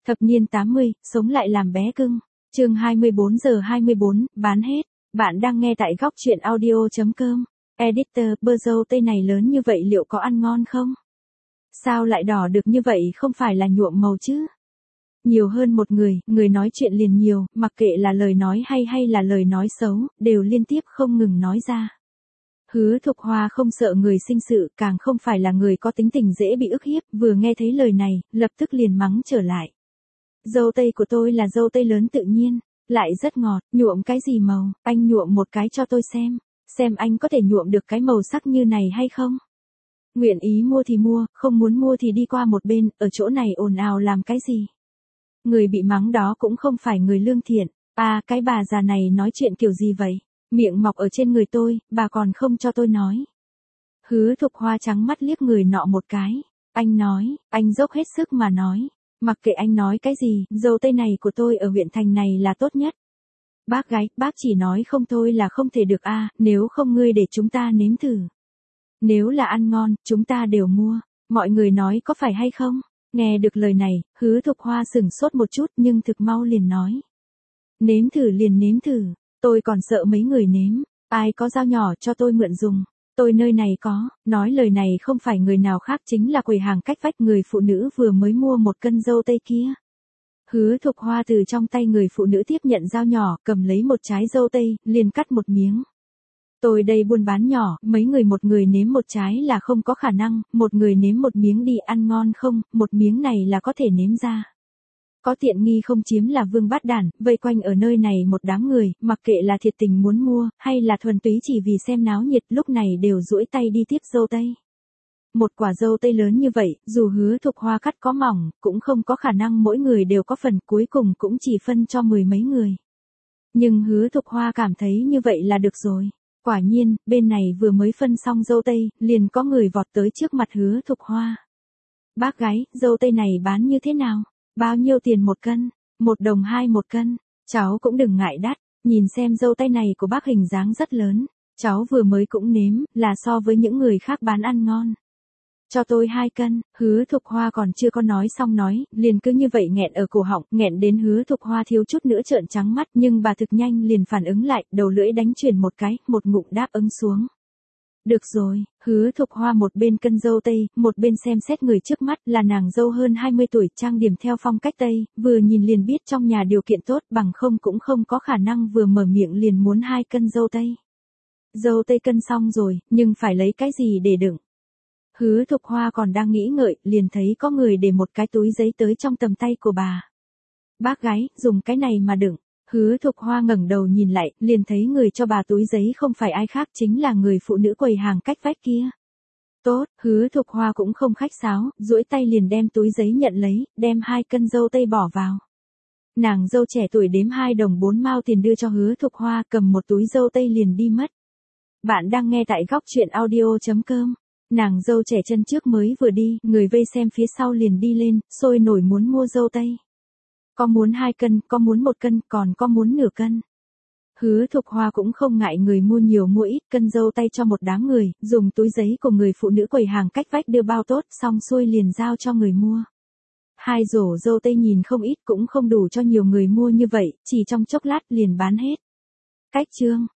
Thập niên 80, sống lại làm bé cưng. Chương 24:24, bán hết. Bạn đang nghe tại góc truyện audio.com. Editor, bơ dâu tây này lớn như vậy liệu có ăn ngon không? Sao lại đỏ được như vậy, không phải là nhuộm màu chứ? Nhiều hơn một người nói chuyện liền nhiều, mặc kệ là lời nói hay là lời nói xấu, đều liên tiếp không ngừng nói ra. Hứa Thục Hoa không sợ người sinh sự, càng không phải là người có tính tình dễ bị ức hiếp, vừa nghe thấy lời này, lập tức liền mắng trở lại. Dâu tây của tôi là dâu tây lớn tự nhiên, lại rất ngọt, nhuộm cái gì màu, anh nhuộm một cái cho tôi xem anh có thể nhuộm được cái màu sắc như này hay không? Nguyện ý mua thì mua, không muốn mua thì đi qua một bên, ở chỗ này ồn ào làm cái gì? Người bị mắng đó cũng không phải người lương thiện. À, cái bà già này nói chuyện kiểu gì vậy? Miệng mọc ở trên người tôi, bà còn không cho tôi nói. Hứa Thục Hoa trắng mắt liếc người nọ một cái. Anh nói, anh dốc hết sức mà nói. Mặc kệ anh nói cái gì, dâu tây này của tôi ở huyện thành này là tốt nhất. Bác gái, bác chỉ nói không thôi là không thể được a, nếu không ngươi để chúng ta nếm thử. Nếu là ăn ngon, chúng ta đều mua. Mọi người nói có phải hay không? Nghe được lời này, Hứa Thục Hoa sửng sốt một chút nhưng thực mau liền nói. Nếm thử liền nếm thử, tôi còn sợ mấy người nếm, ai có dao nhỏ cho tôi mượn dùng, tôi nơi này có, nói lời này không phải người nào khác chính là quầy hàng cách vách người phụ nữ vừa mới mua 1 cân dâu tây kia. Hứa Thục Hoa từ trong tay người phụ nữ tiếp nhận dao nhỏ, cầm lấy một trái dâu tây, liền cắt một miếng. Tôi đây buôn bán nhỏ, mấy người một người nếm một trái là không có khả năng, một người nếm một miếng đi ăn ngon không, một miếng này là có thể nếm ra. Có tiện nghi không chiếm là vương bát đản, vây quanh ở nơi này một đám người, mặc kệ là thiệt tình muốn mua, hay là thuần túy chỉ vì xem náo nhiệt, lúc này đều duỗi tay đi tiếp dâu tây. Một quả dâu tây lớn như vậy, dù Hứa Thục Hoa cắt có mỏng, cũng không có khả năng mỗi người đều có phần, cuối cùng cũng chỉ phân cho 10 mấy người. Nhưng Hứa Thục Hoa cảm thấy như vậy là được rồi. Quả nhiên, bên này vừa mới phân xong dâu tây, liền có người vọt tới trước mặt Hứa Thục Hoa. Bác gái, dâu tây này bán như thế nào? Bao nhiêu tiền 1 cân? 1 đồng 2 1 cân. Cháu cũng đừng ngại đắt, nhìn xem dâu tây này của bác hình dáng rất lớn. Cháu vừa mới cũng nếm, là so với những người khác bán ăn ngon. Cho tôi 2 cân, Hứa Thục Hoa còn chưa có nói xong nói, liền cứ như vậy nghẹn ở cổ họng, nghẹn đến Hứa Thục Hoa thiếu chút nữa trợn trắng mắt, nhưng bà thực nhanh liền phản ứng lại, đầu lưỡi đánh chuyển một cái, một ngụm đáp ứng xuống. Được rồi, Hứa Thục Hoa một bên cân dâu tây, một bên xem xét người trước mắt là nàng dâu hơn 20 tuổi, trang điểm theo phong cách Tây, vừa nhìn liền biết trong nhà điều kiện tốt, bằng không cũng không có khả năng vừa mở miệng liền muốn 2 cân dâu tây. Dâu tây cân xong rồi, nhưng phải lấy cái gì để đựng? Hứa Thục Hoa còn đang nghĩ ngợi, liền thấy có người để một cái túi giấy tới trong tầm tay của bà. Bác gái, dùng cái này mà đựng. Hứa Thục Hoa ngẩng đầu nhìn lại, liền thấy người cho bà túi giấy không phải ai khác chính là người phụ nữ quầy hàng cách vách kia. Tốt, Hứa Thục Hoa cũng không khách sáo, duỗi tay liền đem túi giấy nhận lấy, đem 2 cân dâu tây bỏ vào. Nàng dâu trẻ tuổi đếm 2 đồng 4 mao tiền đưa cho Hứa Thục Hoa, cầm một túi dâu tây liền đi mất. Bạn đang nghe tại góc truyện audio.com. Nàng dâu trẻ chân trước mới vừa đi, người vây xem phía sau liền đi lên, sôi nổi muốn mua dâu tây. Có muốn 2 cân, có muốn 1 cân, còn có muốn nửa cân. Hứa Thục Hoa cũng không ngại người mua nhiều mua ít, cân dâu tây cho một đám người, dùng túi giấy của người phụ nữ quầy hàng cách vách đưa bao tốt, xong xuôi liền giao cho người mua. 2 rổ dâu tây nhìn không ít cũng không đủ cho nhiều người mua như vậy, chỉ trong chốc lát liền bán hết. Cách chương.